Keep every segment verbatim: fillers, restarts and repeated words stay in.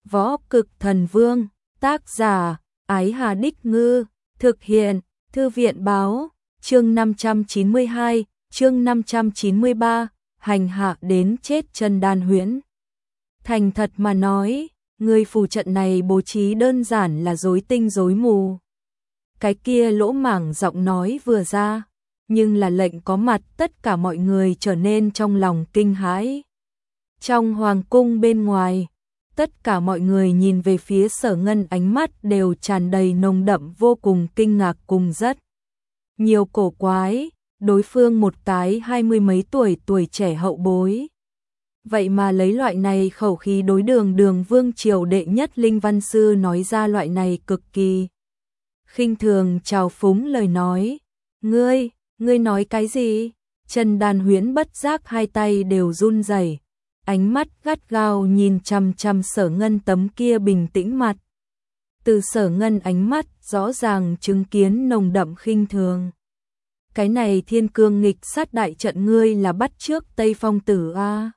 Võ Cực Thần Vương, tác giả, Ái Hà Đích Ngư, thực hiện, Thư viện Báo, chương năm trăm chín mươi hai, chương năm trăm chín mươi ba, hành hạ đến chết Trần Đan Huyễn. Thành thật mà nói, người phù trận này bố trí đơn giản là rối tinh rối mù. Cái kia lỗ mảng giọng nói vừa ra, nhưng là lệnh có mặt tất cả mọi người trở nên trong lòng kinh hãi. Trong hoàng cung bên ngoài, tất cả mọi người nhìn về phía Sở Ngân, ánh mắt đều tràn đầy nồng đậm vô cùng kinh ngạc cùng rất nhiều cổ quái. Đối phương một cái hai mươi mấy tuổi tuổi trẻ hậu bối, vậy mà lấy loại này khẩu khí đối Đường Đường vương triều đệ nhất linh văn sư nói ra loại này cực kỳ khinh thường trào phúng lời nói. Ngươi, ngươi nói cái gì? Trần Đan Huyễn bất giác hai tay đều run rẩy, ánh mắt gắt gao nhìn chằm chằm Sở Ngân tấm kia bình tĩnh mặt. Từ Sở Ngân ánh mắt rõ ràng chứng kiến nồng đậm khinh thường. Cái này Thiên Cương nghịch sát đại trận ngươi là bắt trước Tây Phong tử a?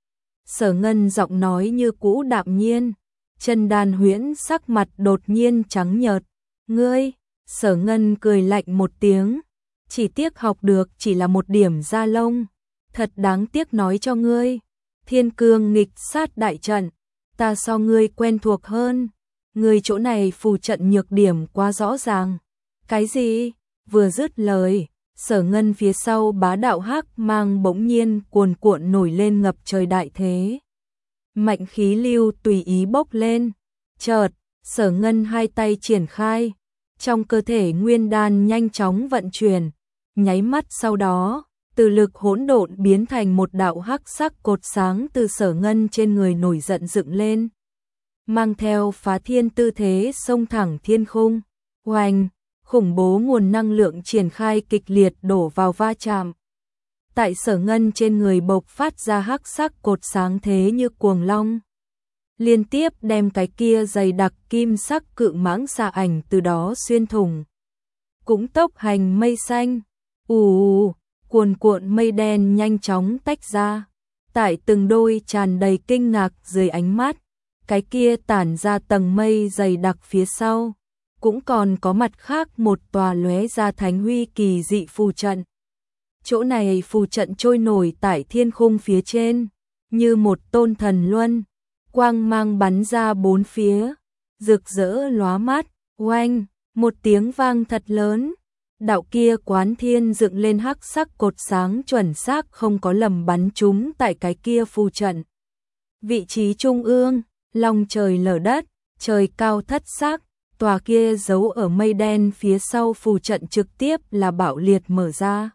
Sở Ngân giọng nói như cũ đạm nhiên. Trần Đan Huyễn sắc mặt đột nhiên trắng nhợt. Ngươi? Sở Ngân cười lạnh một tiếng. Chỉ tiếc học được chỉ là một điểm da lông. Thật đáng tiếc nói cho ngươi. Thiên Cương nghịch sát đại trận, ta so ngươi quen thuộc hơn. Ngươi chỗ này phù trận nhược điểm quá rõ ràng. Cái gì? Vừa dứt lời, Sở Ngân phía sau bá đạo hắc mang bỗng nhiên cuồn cuộn nổi lên ngập trời đại thế. Mạnh khí lưu tùy ý bốc lên. Chợt, Sở Ngân hai tay triển khai, trong cơ thể nguyên đan nhanh chóng vận chuyển, nháy mắt sau đó, từ lực hỗn độn biến thành một đạo hắc sắc cột sáng từ Sở Ngân trên người nổi giận dựng lên, mang theo phá thiên tư thế xông thẳng thiên khung. Oanh! Khủng bố nguồn năng lượng triển khai kịch liệt đổ vào va chạm. Tại Sở Ngân trên người bộc phát ra hắc sắc cột sáng thế như cuồng long, liên tiếp đem cái kia dày đặc kim sắc cự mãng xà ảnh từ đó xuyên thủng. Cũng tốc hành mây xanh, ù, cuồn cuộn mây đen nhanh chóng tách ra. Tại từng đôi tràn đầy kinh ngạc dưới ánh mắt, cái kia tản ra tầng mây dày đặc phía sau, cũng còn có mặt khác một tòa lóe ra thánh huy kỳ dị phù trận. Chỗ này phù trận trôi nổi tại thiên khung phía trên, như một tôn thần luân, quang mang bắn ra bốn phía, rực rỡ lóa mắt. Oanh! Một tiếng vang thật lớn, đạo kia quán thiên dựng lên hắc sắc cột sáng chuẩn xác không có lầm bắn trúng tại cái kia phù trận. Vị trí trung ương, long trời lở đất, trời cao thất sắc. Tòa kia giấu ở mây đen phía sau phù trận trực tiếp là bạo liệt mở ra,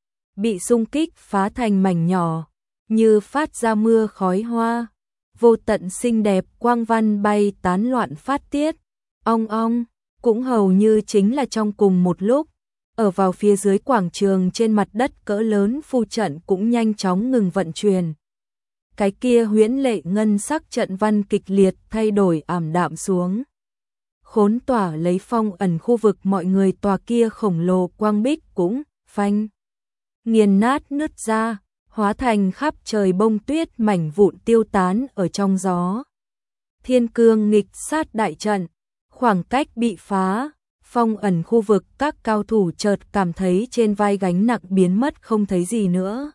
bị xung kích phá thành mảnh nhỏ, như phát ra mưa khói hoa, vô tận xinh đẹp quang văn bay tán loạn phát tiết. Ong ong, cũng hầu như chính là trong cùng một lúc, ở vào phía dưới quảng trường trên mặt đất cỡ lớn phù trận cũng nhanh chóng ngừng vận chuyển. Cái kia huyễn lệ ngân sắc trận văn kịch liệt thay đổi ảm đạm xuống. Khốn tỏa lấy phong ẩn khu vực mọi người, tòa kia khổng lồ quang bích cũng phanh nghiền nát nứt ra, hóa thành khắp trời bông tuyết mảnh vụn tiêu tán ở trong gió. Thiên Cương nghịch sát đại trận, khoảng cách bị phá, phong ẩn khu vực các cao thủ chợt cảm thấy trên vai gánh nặng biến mất không thấy gì nữa.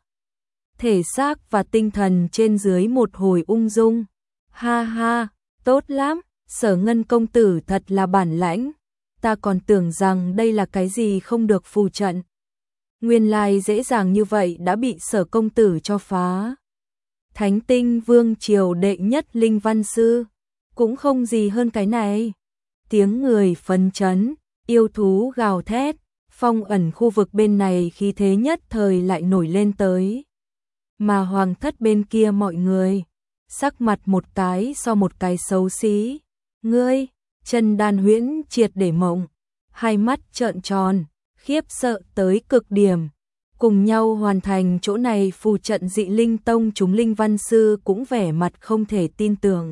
Thể xác và tinh thần trên dưới một hồi ung dung. Ha ha, tốt lắm. Sở Ngân công tử thật là bản lãnh, ta còn tưởng rằng đây là cái gì không được phù trận. Nguyên lai dễ dàng như vậy đã bị Sở công tử cho phá. Thánh Tinh vương triều đệ nhất linh văn sư, cũng không gì hơn cái này. Tiếng người phấn chấn, yêu thú gào thét, phong ẩn khu vực bên này khí thế nhất thời lại nổi lên tới. Mà hoàng thất bên kia mọi người, sắc mặt một cái so một cái xấu xí. Ngươi! Trần Đan Huyễn triệt để mộng, hai mắt trợn tròn, khiếp sợ tới cực điểm. Cùng nhau hoàn thành chỗ này phù trận dị linh tông chúng linh văn sư cũng vẻ mặt không thể tin tưởng.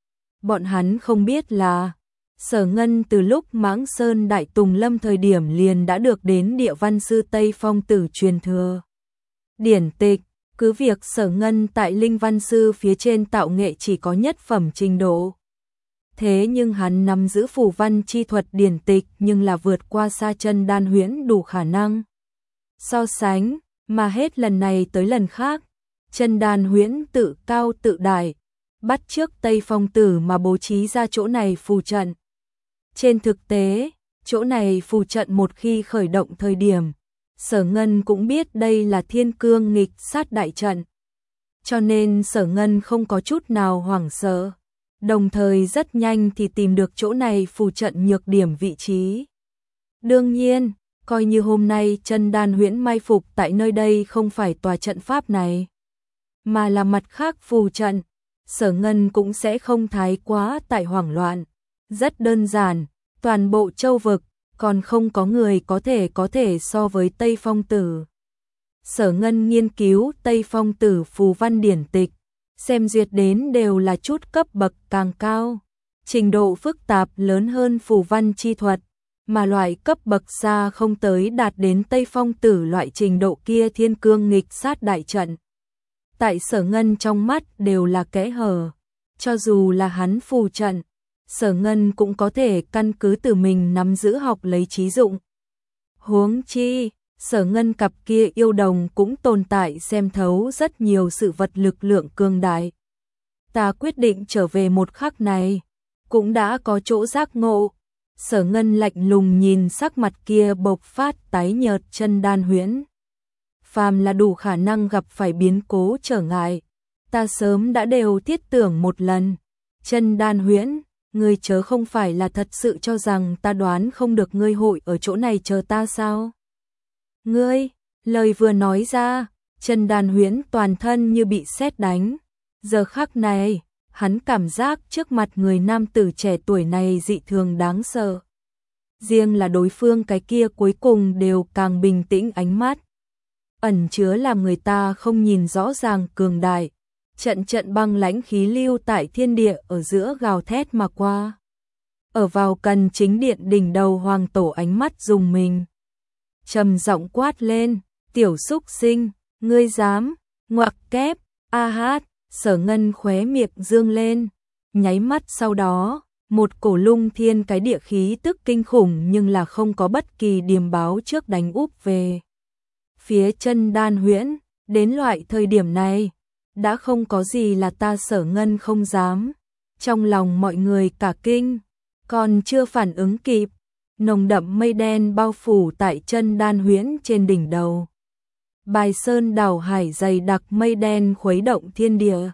Bọn hắn không biết là Sở Ngân từ lúc Mãng Sơn Đại Tùng Lâm thời điểm liền đã được đến địa văn sư Tây Phong tử truyền thừa điển tịch. Cứ việc Sở Ngân tại linh văn sư phía trên tạo nghệ chỉ có nhất phẩm trình độ, Thế nhưng hắn nắm giữ phù văn chi thuật điển tịch nhưng là vượt qua xa chân đan huyễn đủ khả năng so sánh, mà hết lần này tới lần khác, chân đan huyễn tự cao tự đại, bắt chước Tây Phong Tử mà bố trí ra chỗ này phù trận. Trên thực tế, chỗ này phù trận một khi khởi động thời điểm, Sở Ngân cũng biết đây là thiên cương nghịch sát đại trận. Cho nên Sở Ngân không có chút nào hoảng sợ, đồng thời rất nhanh thì tìm được chỗ này phù trận nhược điểm vị trí. Đương nhiên, coi như hôm nay chân đan huyễn mai phục tại nơi đây không phải tòa trận pháp này, mà là mặt khác phù trận, Sở Ngân cũng sẽ không thái quá tại hoảng loạn. Rất đơn giản, toàn bộ châu vực, còn không có người có thể có thể so với Tây Phong Tử. Sở Ngân nghiên cứu Tây Phong Tử phù văn điển tịch, xem duyệt đến đều là chút cấp bậc càng cao, trình độ phức tạp lớn hơn phù văn chi thuật, mà loại cấp bậc xa không tới đạt đến Tây Phong Tử loại trình độ kia thiên cương nghịch sát đại trận. Tại Sở Ngân trong mắt đều là kẽ hở, cho dù là hắn phù trận, Sở Ngân cũng có thể căn cứ từ mình nắm giữ học lấy trí dụng. Huống chi, Sở Ngân cặp kia yêu đồng cũng tồn tại xem thấu rất nhiều sự vật lực lượng cường đại. Ta quyết định trở về một khắc này, cũng đã có chỗ giác ngộ. Sở Ngân lạnh lùng nhìn sắc mặt kia bộc phát tái nhợt chân đan huyễn. Phàm là đủ khả năng gặp phải biến cố trở ngại, ta sớm đã đều thiết tưởng một lần. Chân đan huyễn, ngươi chớ không phải là thật sự cho rằng ta đoán không được ngươi hội ở chỗ này chờ ta sao? Ngươi, lời vừa nói ra, chân đan huyễn toàn thân như bị sét đánh. Giờ khắc này, hắn cảm giác trước mặt người nam tử trẻ tuổi này dị thường đáng sợ. Riêng là đối phương cái kia cuối cùng đều càng bình tĩnh ánh mắt, ẩn chứa làm người ta không nhìn rõ ràng cường đại. Trận trận băng lãnh khí lưu tại thiên địa ở giữa gào thét mà qua. Ở vào cần chính điện đỉnh đầu hoàng tổ ánh mắt dùng mình, trầm giọng quát lên, tiểu xúc sinh, ngươi dám, ngoặc kép, a hát. Sở Ngân khóe miệng dương lên, nháy mắt sau đó, một cổ lung thiên cái địa khí tức kinh khủng nhưng là không có bất kỳ điềm báo trước đánh úp về phía chân đan huyễn. Đến loại thời điểm này, đã không có gì là ta Sở Ngân không dám. Trong lòng mọi người cả kinh, còn chưa phản ứng kịp, nồng đậm mây đen bao phủ tại chân đan huyễn trên đỉnh đầu. Bài sơn đảo hải dày đặc mây đen khuấy động thiên địa,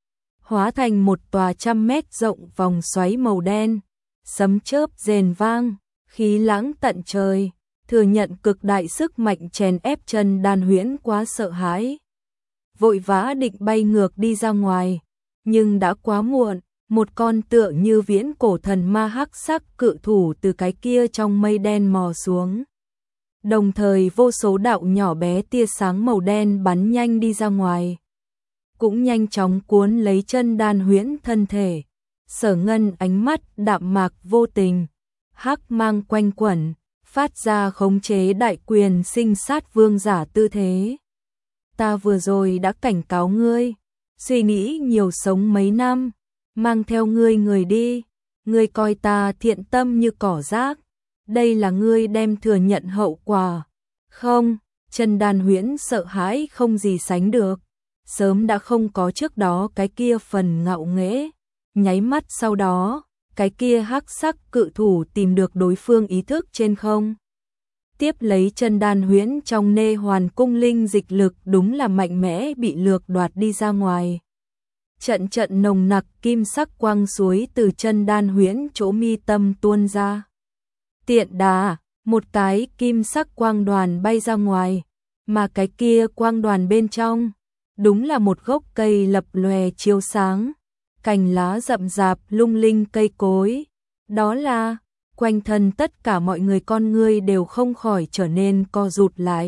hóa thành một tòa trăm mét rộng vòng xoáy màu đen, sấm chớp rền vang, khí lãng tận trời, thừa nhận cực đại sức mạnh chèn ép chân đan huyễn quá sợ hãi. Vội vã định bay ngược đi ra ngoài, nhưng đã quá muộn, một con tựa như viễn cổ thần ma hắc sắc cự thủ từ cái kia trong mây đen mò xuống. Đồng thời vô số đạo nhỏ bé tia sáng màu đen bắn nhanh đi ra ngoài, cũng nhanh chóng cuốn lấy chân đan huyễn thân thể. Sở Ngân ánh mắt đạm mạc vô tình, hắc mang quanh quẩn, phát ra khống chế đại quyền sinh sát vương giả tư thế. Ta vừa rồi đã cảnh cáo ngươi, suy nghĩ nhiều sống mấy năm, mang theo ngươi người đi, ngươi coi ta thiện tâm như cỏ rác, đây là ngươi đem thừa nhận hậu quả. Không, chân đan huyễn sợ hãi không gì sánh được, sớm đã không có trước đó cái kia phần ngạo nghễ. Nháy mắt sau đó, cái kia hắc sắc cự thủ tìm được đối phương ý thức trên không. Tiếp lấy chân đan huyễn trong nê hoàn cung linh dịch lực đúng là mạnh mẽ bị lược đoạt đi ra ngoài. Trận trận nồng nặc kim sắc quang suối từ chân đan huyễn chỗ mi tâm tuôn ra. Tiện đà, một cái kim sắc quang đoàn bay ra ngoài, mà cái kia quang đoàn bên trong, đúng là một gốc cây lập lòe chiếu sáng, cành lá rậm rạp lung linh cây cối. Đó là, quanh thân tất cả mọi người con ngươi đều không khỏi trở nên co rụt lại.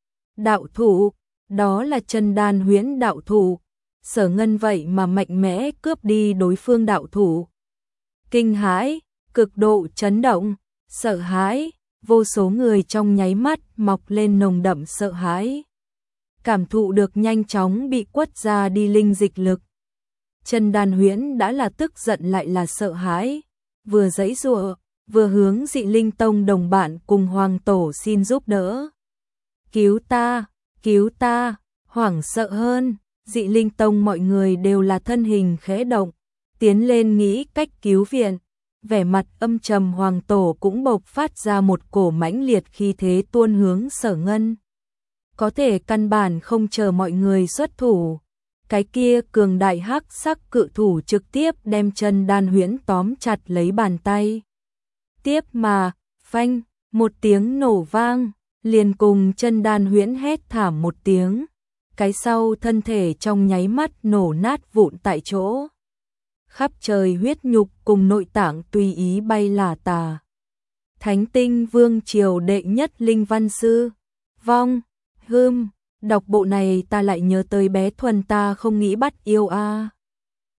Đạo thủ, đó là chân đan huyễn đạo thủ. Sở Ngân vậy mà mạnh mẽ cướp đi đối phương đạo thủ. Kinh hãi, cực độ chấn động, sợ hãi, vô số người trong nháy mắt mọc lên nồng đậm sợ hãi. Cảm thụ được nhanh chóng bị quất ra đi linh dịch lực. Trần Đan Huyễn đã là tức giận lại là sợ hãi, vừa giãy giụa, vừa hướng Dị Linh Tông đồng bạn cùng Hoàng Tổ xin giúp đỡ. Cứu ta, cứu ta, hoảng sợ hơn, Dị Linh Tông mọi người đều là thân hình khẽ động, tiến lên nghĩ cách cứu viện. Vẻ mặt âm trầm Hoàng Tổ cũng bộc phát ra một cổ mãnh liệt khí thế tuôn hướng Sở Ngân. Có thể căn bản không chờ mọi người xuất thủ. Cái kia cường đại hắc sắc cự thủ trực tiếp đem Trần Đan Huyễn tóm chặt lấy bàn tay. Tiếp mà, phanh, một tiếng nổ vang, liền cùng Trần Đan Huyễn hét thảm một tiếng. Cái sau thân thể trong nháy mắt nổ nát vụn tại chỗ. Khắp trời huyết nhục cùng nội tạng tùy ý bay lả tả. Thánh Tinh Vương triều đệ nhất linh văn sư. Vong, hưm, đọc bộ này ta lại nhớ tới bé Thuần ta không nghĩ bắt yêu a.